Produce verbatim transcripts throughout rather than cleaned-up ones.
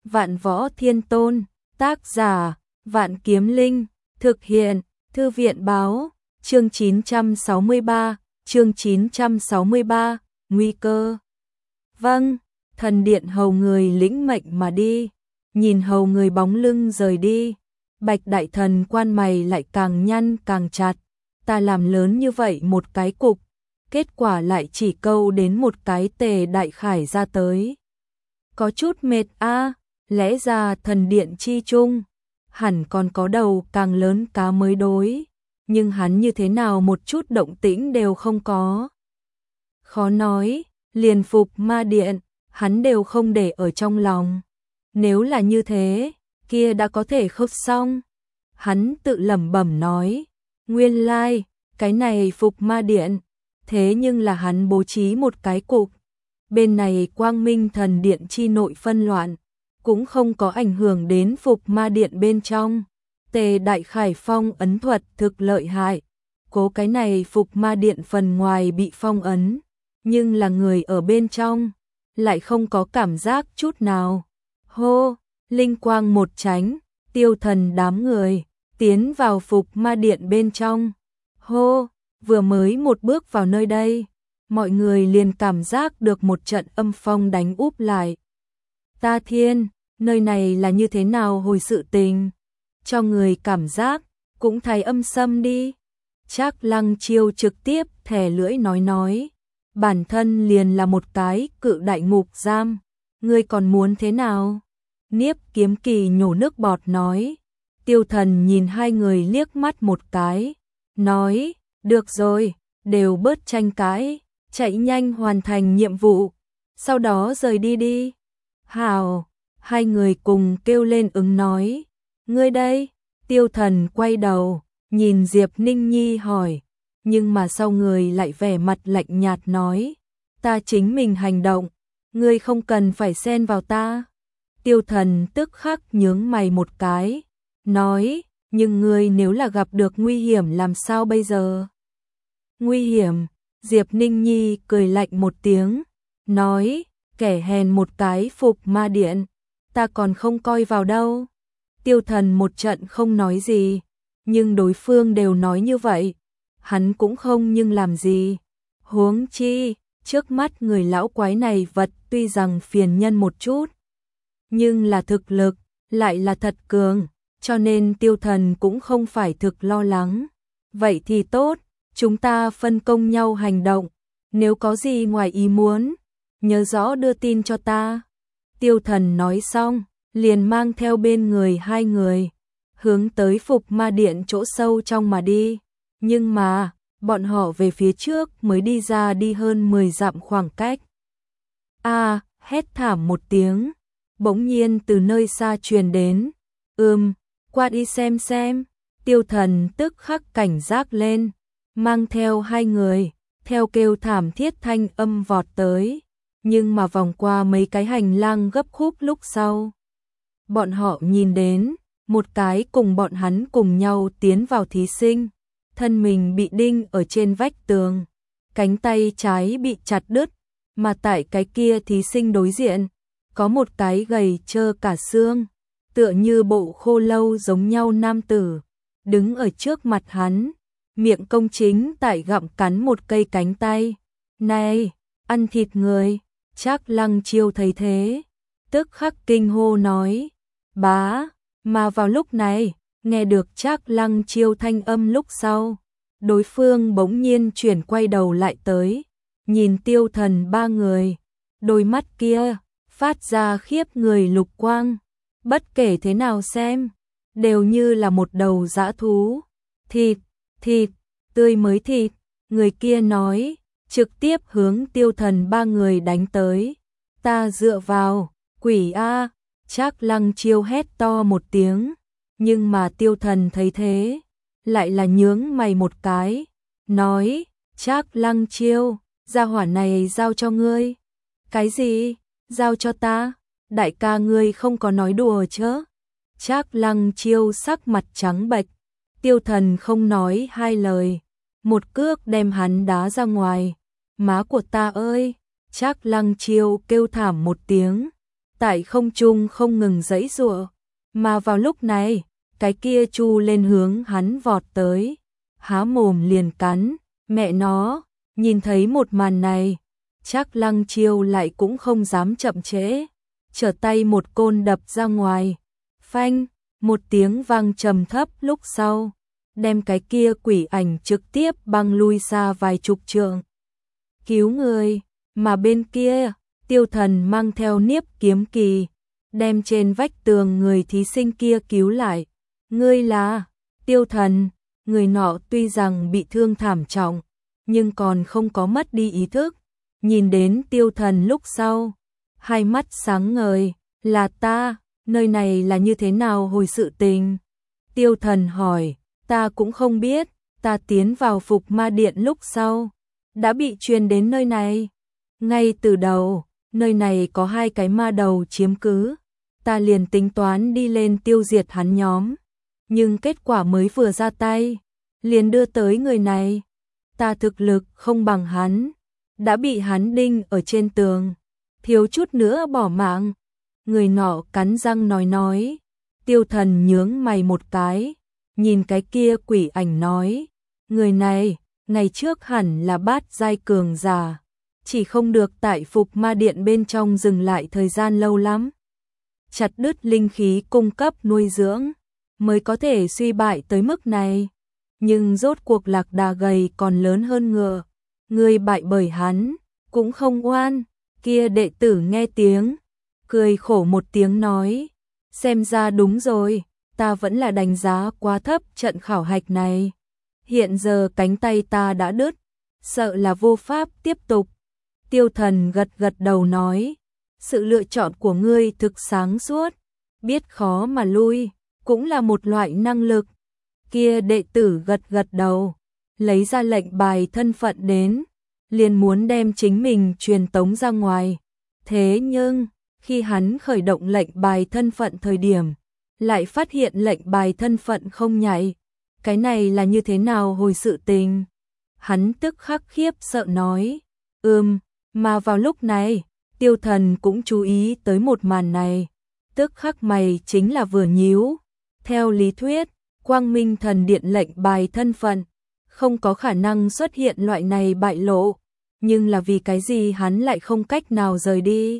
Vạn Võ Thiên Tôn, tác giả, Vạn Kiếm Linh, thực hiện, Thư viện báo, chương chín trăm sáu mươi ba, chương chín trăm sáu mươi ba, nguy cơ. Vâng, thần điện hầu người lĩnh mệnh mà đi, nhìn hầu người bóng lưng rời đi, Bạch đại thần quan mày lại càng nhăn càng chặt, ta làm lớn như vậy một cái cục, kết quả lại chỉ câu đến một cái Tề Đại Khải ra tới. Có chút mệt a, lẽ ra thần điện chi chung, hẳn còn có đầu càng lớn cá mới đối, nhưng hắn như thế nào một chút động tĩnh đều không có. Khó nói, liền Phục Ma Điện, hắn đều không để ở trong lòng. Nếu là như thế, kia đã có thể khớp xong. Hắn tự lẩm bẩm nói, nguyên lai, cái này Phục Ma Điện, thế nhưng là hắn bố trí một cái cục. Bên này Quang Minh thần điện chi nội phân loạn, cũng không có ảnh hưởng đến Phục Ma Điện bên trong. Tề Đại Khải phong ấn thuật thực lợi hại, cố cái này Phục Ma Điện phần ngoài bị phong ấn, nhưng là người ở bên trong, lại không có cảm giác chút nào. Hô, linh quang một tránh, tiêu thần đám người, tiến vào Phục Ma Điện bên trong. Hô, vừa mới một bước vào nơi đây, mọi người liền cảm giác được một trận âm phong đánh úp lại. Ta thiên, nơi này là như thế nào hồi sự tình? Cho người cảm giác, cũng thay âm xâm đi. Trác Lăng Chiêu trực tiếp thè lưỡi nói nói, bản thân liền là một cái cự đại ngục giam, ngươi còn muốn thế nào? Niếp Kiếm Kỳ nhổ nước bọt nói. Tiêu Thần nhìn hai người liếc mắt một cái, nói, được rồi, đều bớt tranh cãi, chạy nhanh hoàn thành nhiệm vụ, sau đó rời đi đi. Hào, hai người cùng kêu lên ứng nói, ngươi đây? Tiêu Thần quay đầu, nhìn Diệp Ninh Nhi hỏi, nhưng mà sau người lại vẻ mặt lạnh nhạt nói, ta chính mình hành động, ngươi không cần phải xen vào ta. Tiêu Thần tức khắc nhướng mày một cái, nói, nhưng ngươi nếu là gặp được nguy hiểm làm sao bây giờ? Nguy hiểm? Diệp Ninh Nhi cười lạnh một tiếng, nói, kẻ hèn một cái Phục Ma Điện, ta còn không coi vào đâu. Tiêu Thần một trận không nói gì, nhưng đối phương đều nói như vậy, hắn cũng không nhưng làm gì. Huống chi, trước mắt người lão quái này vật tuy rằng phiền nhân một chút, nhưng là thực lực, lại là thật cường, cho nên Tiêu Thần cũng không phải thực lo lắng. Vậy thì tốt, chúng ta phân công nhau hành động, nếu có gì ngoài ý muốn, nhớ rõ đưa tin cho ta. Tiêu Thần nói xong, liền mang theo bên người hai người, hướng tới Phục Ma Điện chỗ sâu trong mà đi. Nhưng mà, bọn họ về phía trước mới đi ra đi hơn mười dặm khoảng cách. A, hét thảm một tiếng, bỗng nhiên từ nơi xa truyền đến. Ừm, qua đi xem xem. Tiêu Thần tức khắc cảnh giác lên, mang theo hai người, theo kêu thảm thiết thanh âm vọt tới. Nhưng mà vòng qua mấy cái hành lang gấp khúc lúc sau, bọn họ nhìn đến một cái cùng bọn hắn cùng nhau tiến vào thí sinh, thân mình bị đinh ở trên vách tường, cánh tay trái bị chặt đứt, mà tại cái kia thí sinh đối diện, có một cái gầy trơ cả xương, tựa như bộ khô lâu giống nhau nam tử, đứng ở trước mặt hắn, miệng công chính tại gặm cắn một cây cánh tay. Này, ăn thịt người. Trác Lăng Chiêu thấy thế, tức khắc kinh hô nói, bá, mà vào lúc này, nghe được Trác Lăng Chiêu thanh âm lúc sau, đối phương bỗng nhiên chuyển quay đầu lại tới, nhìn Tiêu Thần ba người, đôi mắt kia, phát ra khiếp người lục quang, bất kể thế nào xem, đều như là một đầu dã thú, thịt, thịt, tươi mới thịt, người kia nói, trực tiếp hướng Tiêu Thần ba người đánh tới. Ta dựa vào, quỷ a! Trác Lăng Chiêu hét to một tiếng, nhưng mà Tiêu Thần thấy thế, lại là nhướng mày một cái, nói, Trác Lăng Chiêu, gia hỏa này giao cho ngươi. Cái gì? Giao cho ta? Đại ca ngươi không có nói đùa chứ? Trác Lăng Chiêu sắc mặt trắng bệch, Tiêu Thần không nói hai lời, một cước đem hắn đá ra ngoài. Má của ta ơi! Trác Lăng Chiêu kêu thảm một tiếng, tại không trung không ngừng giãy giụa, mà vào lúc này, cái kia chu lên hướng hắn vọt tới, há mồm liền cắn, mẹ nó, nhìn thấy một màn này, chắc Lăng Chiêu lại cũng không dám chậm trễ, trở tay một côn đập ra ngoài, phanh, một tiếng vang trầm thấp lúc sau, đem cái kia quỷ ảnh trực tiếp băng lui xa vài chục trượng. Cứu người, mà bên kia, Tiêu Thần mang theo Niếp Kiếm Kỳ, đem trên vách tường người thí sinh kia cứu lại. Ngươi là Tiêu Thần, người nọ tuy rằng bị thương thảm trọng, nhưng còn không có mất đi ý thức. Nhìn đến Tiêu Thần lúc sau, hai mắt sáng ngời, là ta, nơi này là như thế nào hồi sự tình? Tiêu Thần hỏi, ta cũng không biết, ta tiến vào Phục Ma Điện lúc sau, đã bị truyền đến nơi này. Ngay từ đầu, nơi này có hai cái ma đầu chiếm cứ, ta liền tính toán đi lên tiêu diệt hắn nhóm, nhưng kết quả mới vừa ra tay, liền đưa tới người này. Ta thực lực không bằng hắn, đã bị hắn đinh ở trên tường, thiếu chút nữa bỏ mạng. Người nọ cắn răng nói nói, Tiêu Thần nhướng mày một cái, nhìn cái kia quỷ ảnh nói, người này, ngày trước hẳn là bát giai cường giả, chỉ không được tại Phục Ma Điện bên trong dừng lại thời gian lâu lắm. Chặt đứt linh khí cung cấp nuôi dưỡng, mới có thể suy bại tới mức này. Nhưng rốt cuộc lạc đà gầy còn lớn hơn ngựa, người bại bởi hắn, cũng không oan. Kia đệ tử nghe tiếng, cười khổ một tiếng nói, xem ra đúng rồi, ta vẫn là đánh giá quá thấp trận khảo hạch này. Hiện giờ cánh tay ta đã đứt, sợ là vô pháp tiếp tục. Tiêu Thần gật gật đầu nói, sự lựa chọn của ngươi thực sáng suốt, biết khó mà lui, cũng là một loại năng lực. Kia đệ tử gật gật đầu, lấy ra lệnh bài thân phận đến, liền muốn đem chính mình truyền tống ra ngoài. Thế nhưng, khi hắn khởi động lệnh bài thân phận thời điểm, lại phát hiện lệnh bài thân phận không nhảy. Cái này là như thế nào hồi sự tình? Hắn tức khắc khiếp sợ nói, ừm, mà vào lúc này, Tiêu Thần cũng chú ý tới một màn này, tức khắc mày chính là vừa nhíu. Theo lý thuyết, Quang Minh Thần Điện lệnh bài thân phận, không có khả năng xuất hiện loại này bại lộ, nhưng là vì cái gì hắn lại không cách nào rời đi?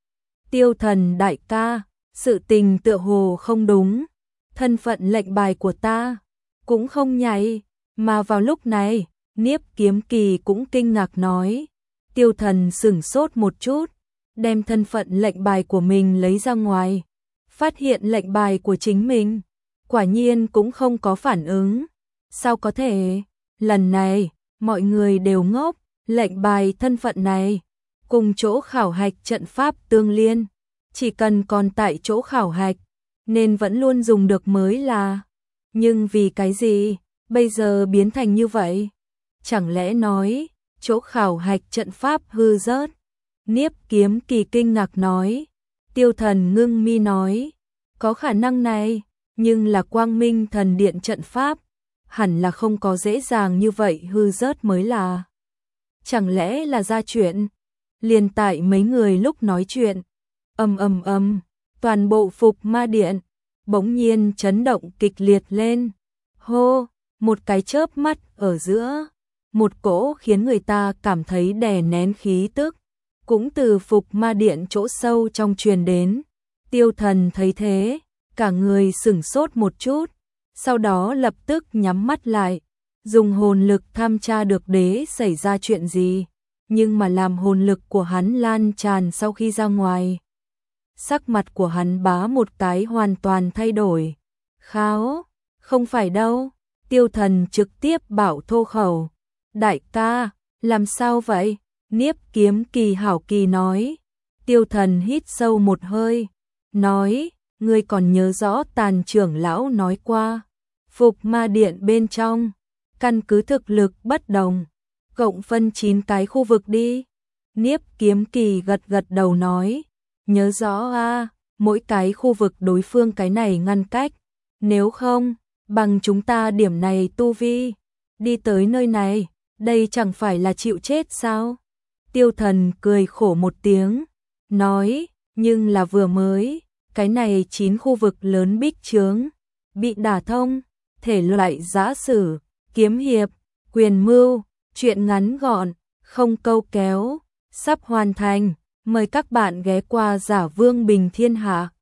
Tiêu Thần đại ca, sự tình tựa hồ không đúng, thân phận lệnh bài của ta cũng không nhảy, mà vào lúc này, Niếp Kiếm Kỳ cũng kinh ngạc nói. Tiêu Thần sửng sốt một chút, đem thân phận lệnh bài của mình lấy ra ngoài, phát hiện lệnh bài của chính mình, quả nhiên cũng không có phản ứng. Sao có thể? Lần này, mọi người đều ngốc, lệnh bài thân phận này, cùng chỗ khảo hạch trận pháp tương liên, chỉ cần còn tại chỗ khảo hạch, nên vẫn luôn dùng được mới là. Nhưng vì cái gì, bây giờ biến thành như vậy? Chẳng lẽ nói, chỗ khảo hạch trận pháp hư rớt? Niếp Kiếm Kỳ kinh ngạc nói. Tiêu Thần ngưng mi nói, có khả năng này, nhưng là Quang Minh Thần Điện trận pháp, hẳn là không có dễ dàng như vậy hư rớt mới là. Chẳng lẽ là ra chuyện? Liền tại mấy người lúc nói chuyện, ầm ầm ầm, toàn bộ Phục Ma Điện bỗng nhiên chấn động kịch liệt lên. Hô, một cái chớp mắt ở giữa, một cỗ khiến người ta cảm thấy đè nén khí tức, cũng từ Phục Ma Điện chỗ sâu trong truyền đến. Tiêu Thần thấy thế, cả người sửng sốt một chút, sau đó lập tức nhắm mắt lại, dùng hồn lực tham tra được đế xảy ra chuyện gì, nhưng mà làm hồn lực của hắn lan tràn sau khi ra ngoài, sắc mặt của hắn bá một cái hoàn toàn thay đổi. Kháo, không phải đâu. Tiêu Thần trực tiếp bảo thô khẩu. Đại ca, làm sao vậy? Niếp Kiếm Kỳ hảo kỳ nói. Tiêu Thần hít sâu một hơi, nói, ngươi còn nhớ rõ Tàn trưởng lão nói qua, Phục Ma Điện bên trong, căn cứ thực lực bất đồng, cộng phân chín cái khu vực đi. Niếp Kiếm Kỳ gật gật đầu nói, nhớ rõ a, mỗi cái khu vực đối phương cái này ngăn cách, nếu không, bằng chúng ta điểm này tu vi, đi tới nơi này, đây chẳng phải là chịu chết sao? Tiêu Thần cười khổ một tiếng, nói, Nhưng là vừa mới, cái này chín khu vực lớn bích chướng bị đả thông, thể loại giã sử, kiếm hiệp, quyền mưu, truyện ngắn gọn, không câu kéo, sắp hoàn thành. Mời các bạn ghé qua Giả Vương Bình Thiên Hạ.